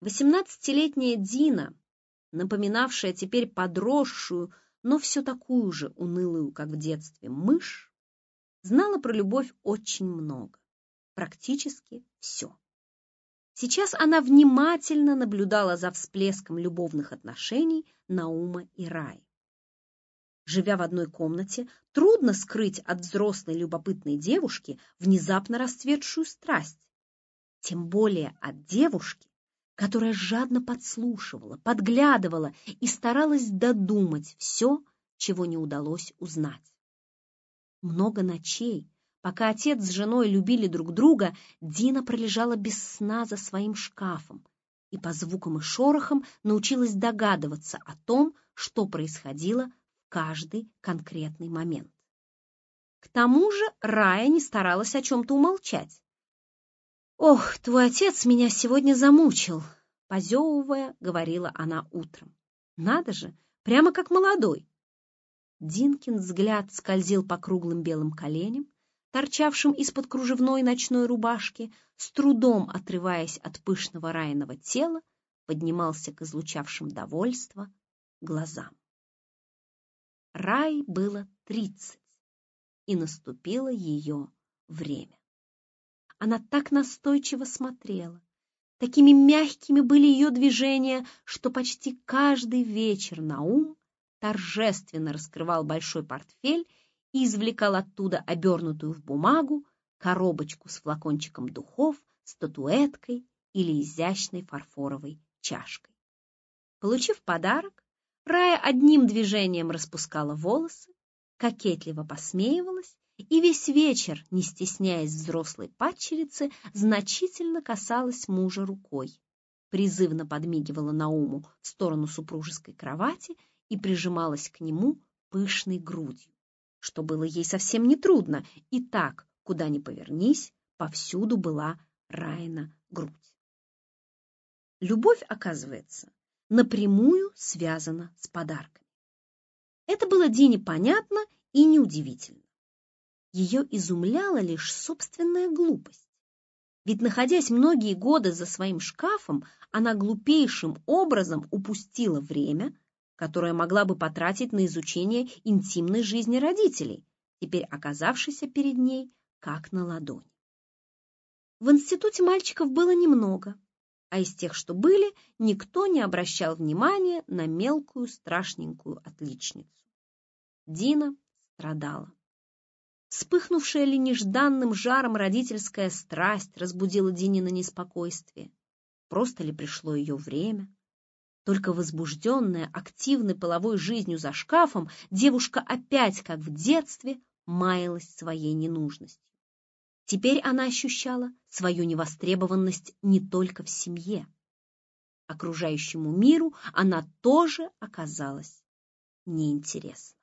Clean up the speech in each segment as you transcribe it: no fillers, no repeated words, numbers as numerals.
18-летняя Дина, напоминавшая теперь подросшую, но все такую же унылую, как в детстве, мышь, знала про любовь очень много, практически все. Сейчас она внимательно наблюдала за всплеском любовных отношений Наума и Раи. Живя в одной комнате, трудно скрыть от взрослой любопытной девушки внезапно расцветшую страсть, тем более от девушки, которая жадно подслушивала, подглядывала и старалась додумать все, чего не удалось узнать. Много ночей, пока отец с женой любили друг друга, Дина пролежала без сна за своим шкафом и по звукам и шорохам научилась догадываться о том, что происходило в каждый конкретный момент. К тому же Рая не старалась о чем-то умолчать. «Ох, твой отец меня сегодня замучил», — позевывая, говорила она утром. «Надо же, прямо как молодой». Динкин взгляд скользил по круглым белым коленям, торчавшим из-под кружевной ночной рубашки, с трудом отрываясь от пышного Райиного тела, поднимался к излучавшим довольство глазам. Рай было 30, и наступило ее время. Она так настойчиво смотрела, такими мягкими были ее движения, что почти каждый вечер Наум торжественно раскрывал большой портфель и извлекал оттуда обернутую в бумагу коробочку с флакончиком духов, статуэткой или изящной фарфоровой чашкой. Получив подарок, Рая одним движением распускала волосы, кокетливо посмеивалась и весь вечер, не стесняясь взрослой падчерицы, значительно касалась мужа рукой, призывно подмигивала Науму в сторону супружеской кровати и прижималась к нему пышной грудью, что было ей совсем нетрудно, и так, куда ни повернись, повсюду была Раина грудь. Любовь, оказывается, напрямую связана с подарками. Это было Дине понятно и неудивительно. Ее изумляла лишь собственная глупость. Ведь, находясь многие годы за своим шкафом, она глупейшим образом упустила время, которое могла бы потратить на изучение интимной жизни родителей, теперь оказавшейся перед ней как на ладони. В институте мальчиков было немного, а из тех, что были, никто не обращал внимания на мелкую страшненькую отличницу. Дина страдала. Вспыхнувшая ли нежданным жаром родительская страсть разбудила Динина неспокойствие? Просто ли пришло ее время? Только возбужденная активной половой жизнью за шкафом, девушка опять, как в детстве, маялась своей ненужностью. Теперь она ощущала свою невостребованность не только в семье. Окружающему миру она тоже оказалась неинтересна.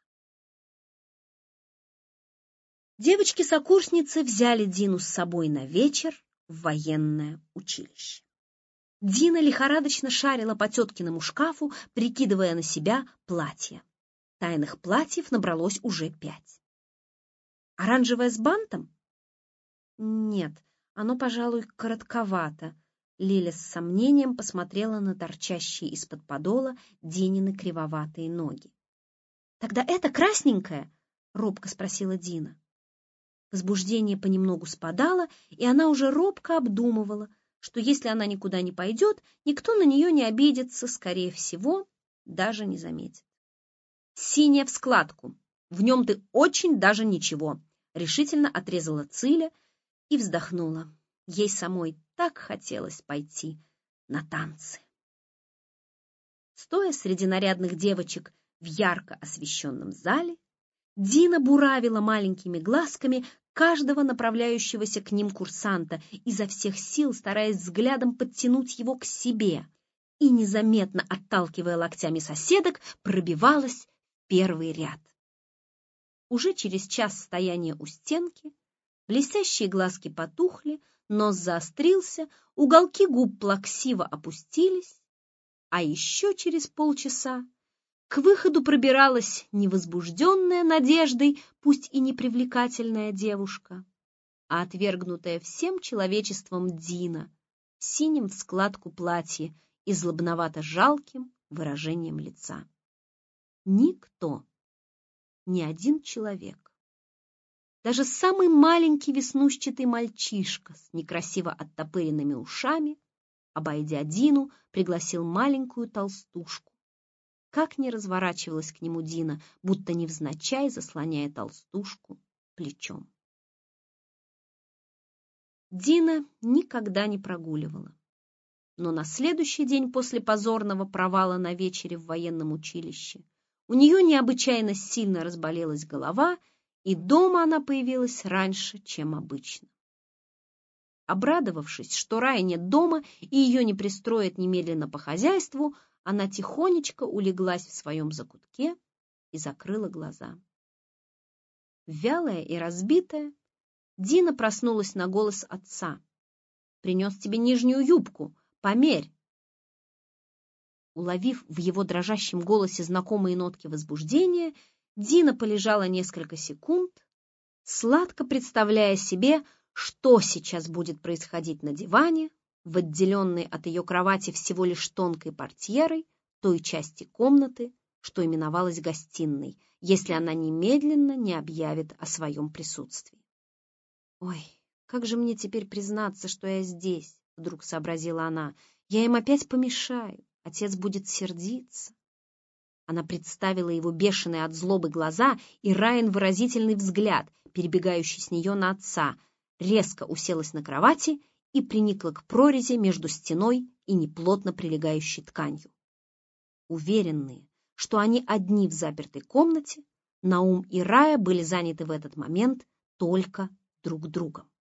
Девочки-сокурсницы взяли Дину с собой на вечер в военное училище. Дина лихорадочно шарила по теткиному шкафу, прикидывая на себя платья. Тайных платьев набралось уже 5. Оранжевое с бантом? Нет, оно, пожалуй, коротковато. Лиля с сомнением посмотрела на торчащие из-под подола Динины кривоватые ноги. «Тогда это красненькое?» — робко спросила Дина. Возбуждение понемногу спадало, и она уже робко обдумывала, что если она никуда не пойдет, никто на нее не обидится, скорее всего, даже не заметит. «Синее в складку, в нем ты очень даже ничего», — решительно отрезала Циля и вздохнула. Ей самой так хотелось пойти на танцы. Стоя среди нарядных девочек в ярко освещенном зале, Дина буравила маленькими глазками каждого направляющегося к ним курсанта, изо всех сил стараясь взглядом подтянуть его к себе, и, незаметно отталкивая локтями соседок, пробивалась в первый ряд. Уже через час стояния у стенки блестящие глазки потухли, нос заострился, уголки губ плаксиво опустились, а еще через полчаса к выходу пробиралась невозбужденная надеждой, пусть и непривлекательная девушка, а отвергнутая всем человечеством Дина в синем в складку платье и злобновато-жалким выражением лица. Никто, ни один человек, даже самый маленький веснушчатый мальчишка с некрасиво оттопыренными ушами, обойдя Дину, пригласил маленькую толстушку. Как ни разворачивалась к нему Дина, будто невзначай заслоняя толстушку плечом. Дина никогда не прогуливала. Но на следующий день после позорного провала на вечере в военном училище у нее необычайно сильно разболелась голова, и дома она появилась раньше, чем обычно. Обрадовавшись, что Раи нет дома и ее не пристроят немедленно по хозяйству, она тихонечко улеглась в своем закутке и закрыла глаза. Вялая и разбитая, Дина проснулась на голос отца. «Принес тебе нижнюю юбку, померь!» Уловив в его дрожащем голосе знакомые нотки возбуждения, Дина полежала несколько секунд, сладко представляя себе, что сейчас будет происходить на диване, в отделенной от ее кровати всего лишь тонкой портьерой той части комнаты, что именовалась гостиной, если она немедленно не объявит о своем присутствии. «Ой, как же мне теперь признаться, что я здесь?» — вдруг сообразила она. «Я им опять помешаю, отец будет сердиться». Она представила его бешеные от злобы глаза и Райан выразительный взгляд, перебегающий с нее на отца, резко уселась на кровати и приникла к прорези между стеной и неплотно прилегающей тканью. Уверенные, что они одни в запертой комнате, Наум и Рая были заняты в этот момент только друг другом.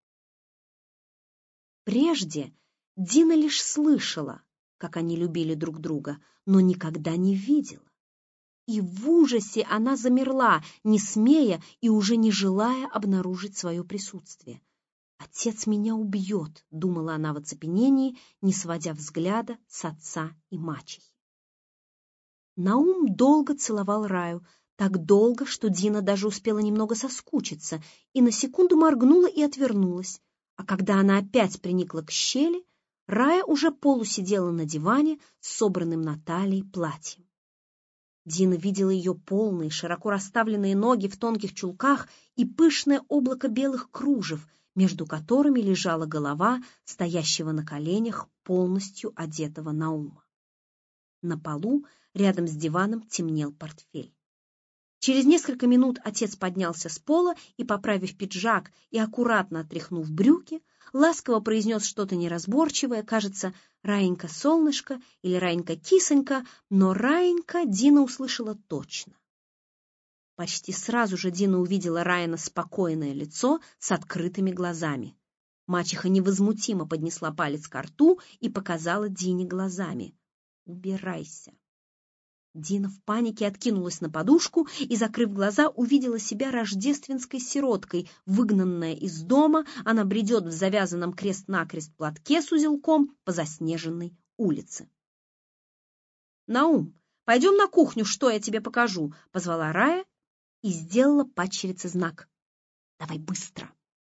Прежде Дина лишь слышала, как они любили друг друга, но никогда не видела. И в ужасе она замерла, не смея и уже не желая обнаружить свое присутствие. «Отец меня убьет», — думала она в оцепенении, не сводя взгляда с отца и мачехи. Наум долго целовал Раю, так долго, что Дина даже успела немного соскучиться, и на секунду моргнула и отвернулась. А когда она опять приникла к щели, Рая уже полусидела на диване с собранным на талии платьем. Дина видела ее полные, широко расставленные ноги в тонких чулках и пышное облако белых кружев, между которыми лежала голова стоящего на коленях полностью одетого Наума. На полу рядом с диваном темнел портфель. Через несколько минут отец поднялся с пола и, поправив пиджак и аккуратно отряхнув брюки, ласково произнес что-то неразборчивое, кажется, «Раенька-солнышко» или «Раенька-кисонька», но «Раенька» Дина услышала точно. Почти сразу же Дина увидела Райана спокойное лицо с открытыми глазами. Мачеха невозмутимо поднесла палец ко рту и показала Дине глазами. «Убирайся». Дина в панике откинулась на подушку и, закрыв глаза, увидела себя рождественской сироткой. Выгнанная из дома, она бредет в завязанном крест-накрест платке с узелком по заснеженной улице. «Наум, пойдем на кухню, что я тебе покажу», — позвала Рая и сделала падчерице знак. «Давай быстро».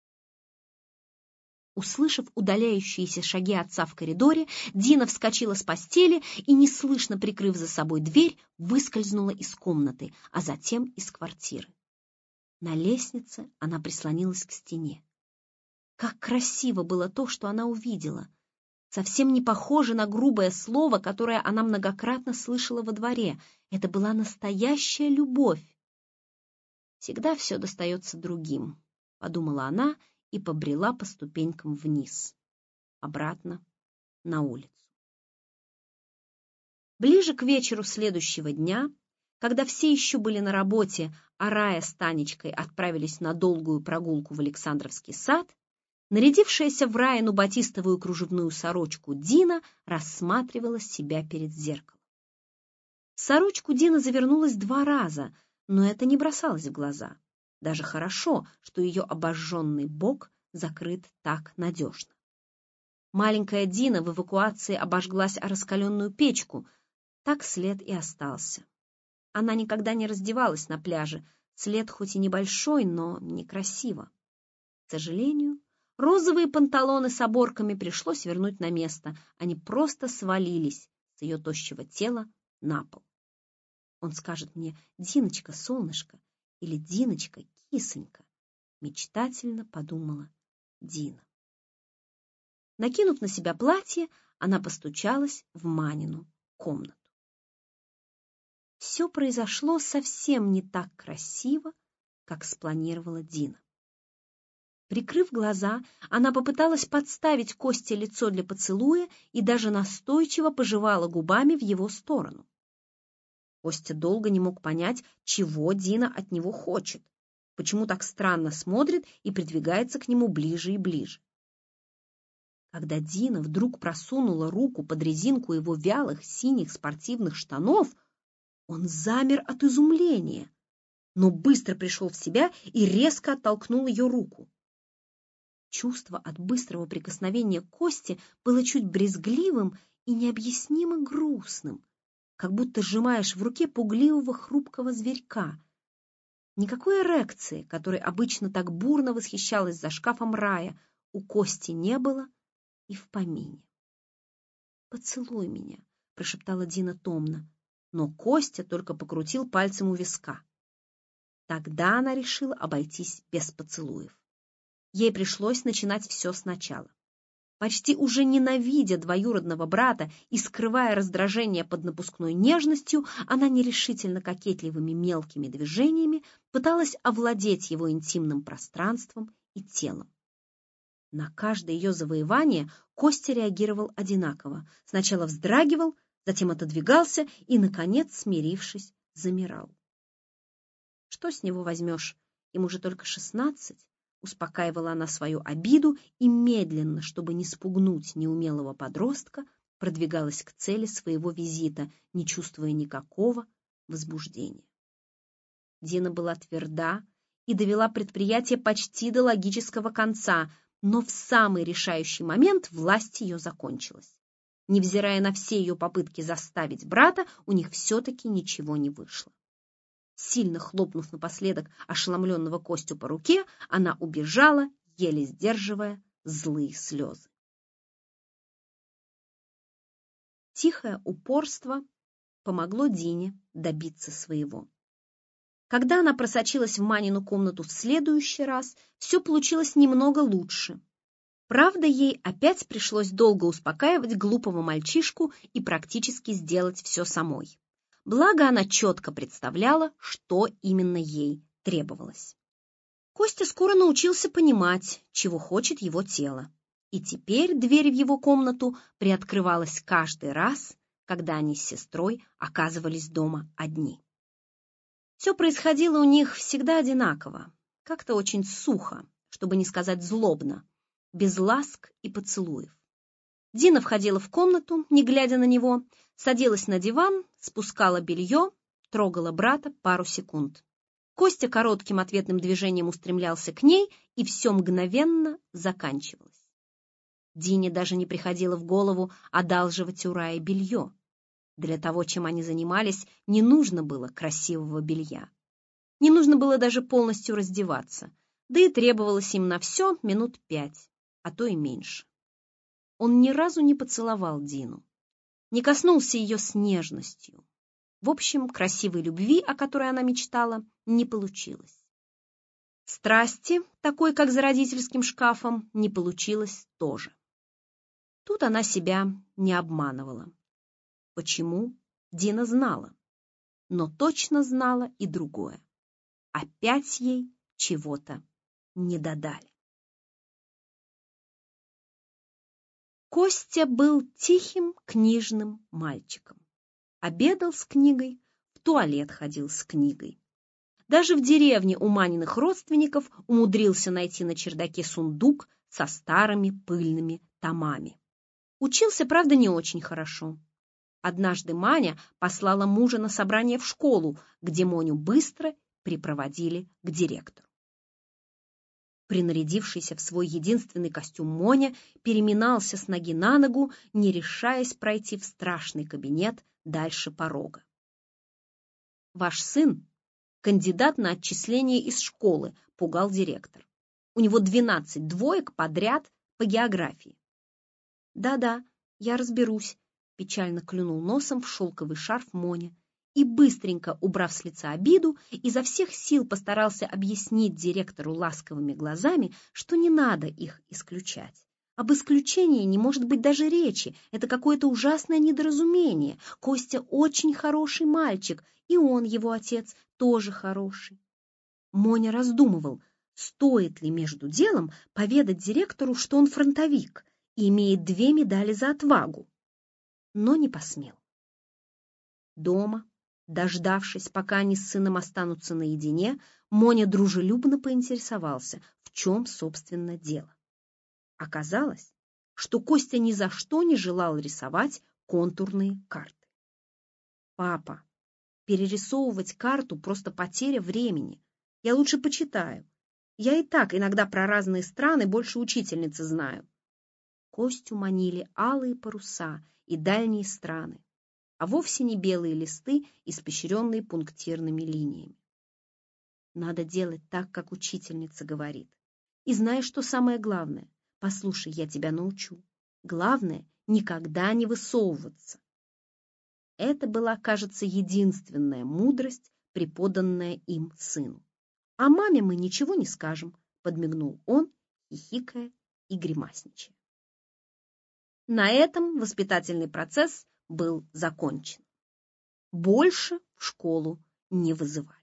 Услышав удаляющиеся шаги отца в коридоре, Дина вскочила с постели и, неслышно прикрыв за собой дверь, выскользнула из комнаты, а затем из квартиры. На лестнице она прислонилась к стене. Как красиво было то, что она увидела! Совсем не похоже на грубое слово, которое она многократно слышала во дворе. Это была настоящая любовь. «Всегда все достается другим», — подумала она, и побрела по ступенькам вниз, обратно на улицу. Ближе к вечеру следующего дня, когда все еще были на работе, а Рая с Танечкой отправились на долгую прогулку в Александровский сад, нарядившаяся в Раину батистовую кружевную сорочку Дина рассматривала себя перед зеркалом. В сорочку Дина завернулась 2 раза, но это не бросалось в глаза. Даже хорошо, что ее обожженный бок закрыт так надежно. Маленькая Дина в эвакуации обожглась о раскаленную печку. Так след и остался. Она никогда не раздевалась на пляже. След хоть и небольшой, но некрасиво. К сожалению, розовые панталоны с оборками пришлось вернуть на место. Они просто свалились с ее тощего тела на пол. Он скажет мне: «Диночка, солнышко», или «Диночка, кисонька», мечтательно подумала Дина. Накинув на себя платье, она постучалась в Манину комнату. Все произошло совсем не так красиво, как спланировала Дина. Прикрыв глаза, она попыталась подставить Косте лицо для поцелуя и даже настойчиво пожевала губами в его сторону. Костя долго не мог понять, чего Дина от него хочет, почему так странно смотрит и придвигается к нему ближе и ближе. Когда Дина вдруг просунула руку под резинку его вялых синих спортивных штанов, он замер от изумления, но быстро пришел в себя и резко оттолкнул ее руку. Чувство от быстрого прикосновения к Косте было чуть брезгливым и необъяснимо грустным, как будто сжимаешь в руке пугливого хрупкого зверька. Никакой эрекции, которой обычно так бурно восхищалась за шкафом Рая, у Кости не было и в помине. «Поцелуй меня», — прошептала Дина томно, но Костя только покрутил пальцем у виска. Тогда она решила обойтись без поцелуев. Ей пришлось начинать все сначала. Почти уже ненавидя двоюродного брата и скрывая раздражение под напускной нежностью, она нерешительно кокетливыми мелкими движениями пыталась овладеть его интимным пространством и телом. На каждое ее завоевание Костя реагировал одинаково. Сначала вздрагивал, затем отодвигался и, наконец, смирившись, замирал. Что с него возьмешь? Ему же только 16. Успокаивала она свою обиду и медленно, чтобы не спугнуть неумелого подростка, продвигалась к цели своего визита, не чувствуя никакого возбуждения. Дина была тверда и довела предприятие почти до логического конца, но в самый решающий момент власть ее закончилась. Невзирая на все ее попытки заставить брата, у них все-таки ничего не вышло. Сильно хлопнув напоследок ошеломленного Костю по руке, она убежала, еле сдерживая злые слезы. Тихое упорство помогло Дине добиться своего. Когда она просочилась в Манину комнату в следующий раз, все получилось немного лучше. Правда, ей опять пришлось долго успокаивать глупого мальчишку и практически сделать все самой. Благо, она четко представляла, что именно ей требовалось. Костя скоро научился понимать, чего хочет его тело. И теперь дверь в его комнату приоткрывалась каждый раз, когда они с сестрой оказывались дома одни. Все происходило у них всегда одинаково, как-то очень сухо, чтобы не сказать злобно, без ласк и поцелуев. Дина входила в комнату, не глядя на него, садилась на диван, спускала белье, трогала брата пару секунд. Костя коротким ответным движением устремлялся к ней, и все мгновенно заканчивалось. Дине даже не приходило в голову одалживать у Раи белье. Для того, чем они занимались, не нужно было красивого белья. Не нужно было даже полностью раздеваться, да и требовалось им на все минут 5, а то и меньше. Он ни разу не поцеловал Дину, не коснулся ее с нежностью. В общем, красивой любви, о которой она мечтала, не получилось. Страсти, такой, как за родительским шкафом, не получилось тоже. Тут она себя не обманывала. Почему? Дина знала, но точно знала и другое. Опять ей чего-то не додали. Костя был тихим книжным мальчиком. Обедал с книгой, в туалет ходил с книгой. Даже в деревне у Маниных родственников умудрился найти на чердаке сундук со старыми пыльными томами. Учился, правда, не очень хорошо. Однажды Маня послала мужа на собрание в школу, где Моню быстро припроводили к директору. Принарядившийся в свой единственный костюм Моня переминался с ноги на ногу, не решаясь пройти в страшный кабинет дальше порога. «Ваш сын — кандидат на отчисление из школы», — пугал директор. «У него 12 двоек подряд по географии». «Да-да, я разберусь», — печально клюнул носом в шелковый шарф Моня и, быстренько убрав с лица обиду, изо всех сил постарался объяснить директору ласковыми глазами, что не надо их исключать. Об исключении не может быть даже речи, это какое-то ужасное недоразумение. Костя очень хороший мальчик, и он, его отец, тоже хороший. Моня раздумывал, стоит ли между делом поведать директору, что он фронтовик и имеет 2 медали за отвагу, но не посмел. Дома, дождавшись, пока они с сыном останутся наедине, Моня дружелюбно поинтересовался, в чем, собственно, дело. Оказалось, что Костя ни за что не желал рисовать контурные карты. «Папа, перерисовывать карту — просто потеря времени. Я лучше почитаю. Я и так иногда про разные страны больше учительницы знаю». Костю манили алые паруса и дальние страны, а вовсе не белые листы, испещренные пунктирными линиями. Надо делать так, как учительница говорит. И знаешь, что самое главное? Послушай, я тебя научу. Главное — никогда не высовываться. Это была, кажется, единственная мудрость, преподанная им сыну. «А маме мы ничего не скажем», — подмигнул он, хихикая и гримасничая. На этом воспитательный процесс был закончен. Больше в школу не вызывали.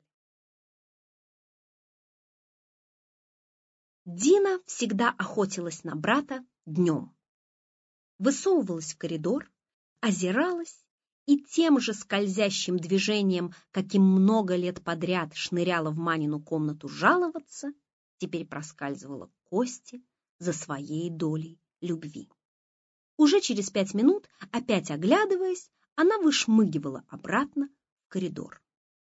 Дина всегда охотилась на брата днем. Высовывалась в коридор, озиралась и тем же скользящим движением, каким много лет подряд шныряла в Манину комнату жаловаться, теперь проскальзывала к Косте за своей долей любви. Уже через 5 минут, опять оглядываясь, она вышмыгивала обратно в коридор.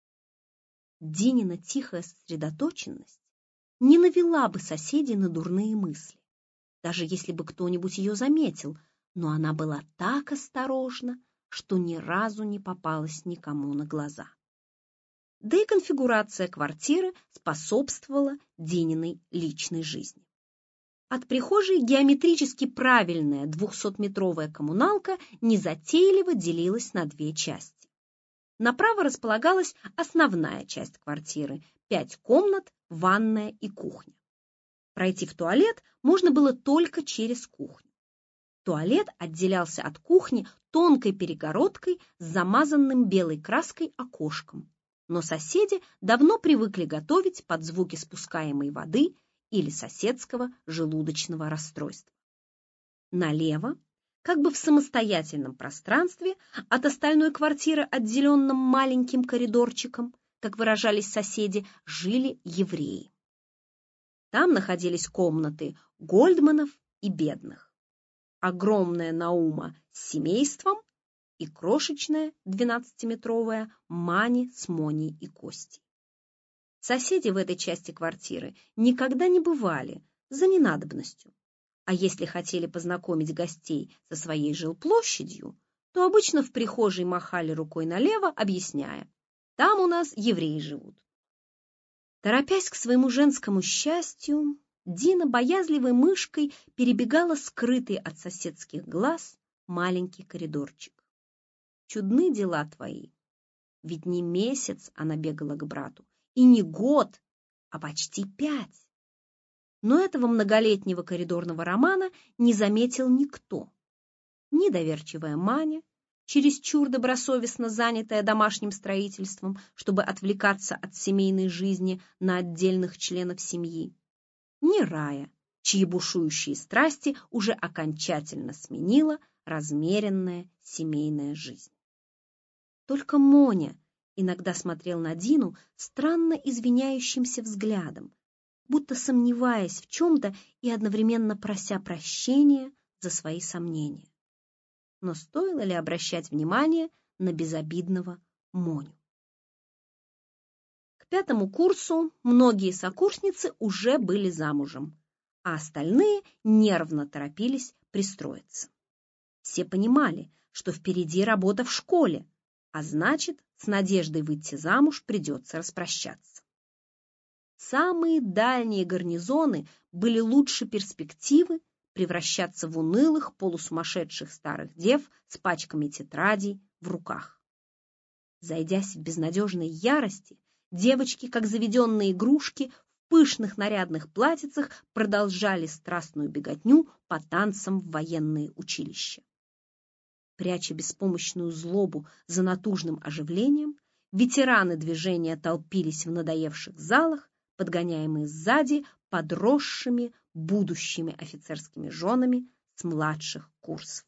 Динина тихая сосредоточенность не навела бы соседей на дурные мысли, даже если бы кто-нибудь ее заметил, но она была так осторожна, что ни разу не попалась никому на глаза. Да и конфигурация квартиры способствовала Дининой личной жизни. От прихожей геометрически правильная 200-метровая коммуналка незатейливо делилась на 2 части. Направо располагалась основная часть квартиры, 5 комнат, ванная и кухня. Пройти в туалет можно было только через кухню. Туалет отделялся от кухни тонкой перегородкой с замазанным белой краской окошком, но соседи давно привыкли готовить под звуки спускаемой воды или соседского желудочного расстройства. Налево, как бы в самостоятельном пространстве, от остальной квартиры, отделенном маленьким коридорчиком, как выражались соседи, жили евреи. Там находились комнаты Гольдманов и бедных. Огромная Наума с семейством и крошечная 12-метровая Мани с Моней и Костей. Соседи в этой части квартиры никогда не бывали за ненадобностью, а если хотели познакомить гостей со своей жилплощадью, то обычно в прихожей махали рукой налево, объясняя: «Там у нас евреи живут». Торопясь к своему женскому счастью, Дина боязливой мышкой перебегала скрытый от соседских глаз маленький коридорчик. Чудны дела твои. Ведь не месяц она бегала к брату, и не год, а почти 5. Но этого многолетнего коридорного романа не заметил никто. Ни доверчивая Маня, чересчур добросовестно занятая домашним строительством, чтобы отвлекаться от семейной жизни на отдельных членов семьи, ни Рая, чьи бушующие страсти уже окончательно сменила размеренная семейная жизнь. Только Моня иногда смотрел на Дину странно извиняющимся взглядом, будто сомневаясь в чем-то и одновременно прося прощения за свои сомнения. Но стоило ли обращать внимание на безобидного Моню? К 5 курсу многие сокурсницы уже были замужем, а остальные нервно торопились пристроиться. Все понимали, что впереди работа в школе, а значит, с надеждой выйти замуж придется распрощаться. Самые дальние гарнизоны были лучше перспективы превращаться в унылых, полусумасшедших старых дев с пачками тетрадей в руках. Зайдясь в безнадежной ярости, девочки, как заведенные игрушки, в пышных нарядных платьицах продолжали страстную беготню по танцам в военные училища. Пряча беспомощную злобу за натужным оживлением, ветераны движения толпились в надоевших залах, подгоняемые сзади подросшими будущими офицерскими женами с младших курсов.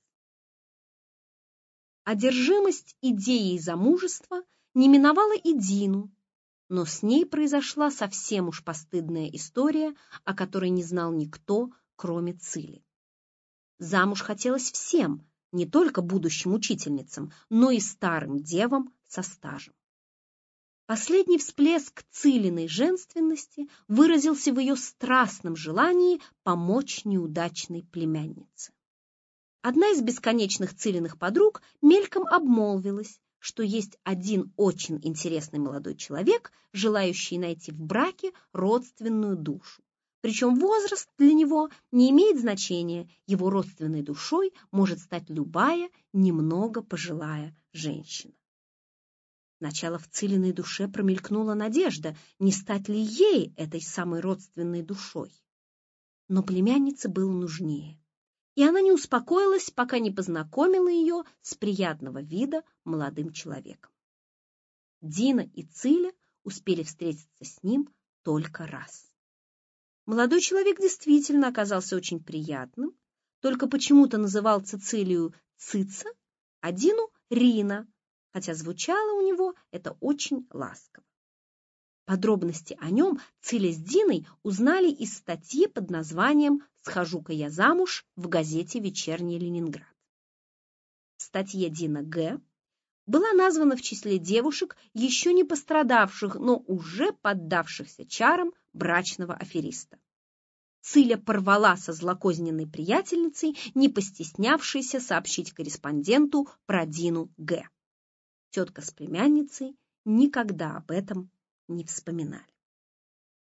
Одержимость идеей замужества не миновала и Дину, но с ней произошла совсем уж постыдная история, о которой не знал никто, кроме Цили. Замуж хотелось всем, не только будущим учительницам, но и старым девам со стажем. Последний всплеск Цилиной женственности выразился в ее страстном желании помочь неудачной племяннице. Одна из бесконечных Цилиных подруг мельком обмолвилась, что есть один очень интересный молодой человек, желающий найти в браке родственную душу. Причем возраст для него не имеет значения, его родственной душой может стать любая, немного пожилая женщина. Сначала в Цилиной душе промелькнула надежда, не стать ли ей этой самой родственной душой. Но племяннице было нужнее, и она не успокоилась, пока не познакомила ее с приятного вида молодым человеком. Дина и Циля успели встретиться с ним только раз. Молодой человек действительно оказался очень приятным, только почему-то называл Цицилию Цица, а Дину Рина, хотя звучало у него это очень ласково. Подробности о нем Циля с Диной узнали из статьи под названием «Схожу-ка я замуж» в газете «Вечерний Ленинград». В статье Дина Г. была названа в числе девушек, еще не пострадавших, но уже поддавшихся чарам брачного афериста. Циля порвала со злокозненной приятельницей, не постеснявшейся сообщить корреспонденту про Дину Г. Тетка с племянницей никогда об этом не вспоминали.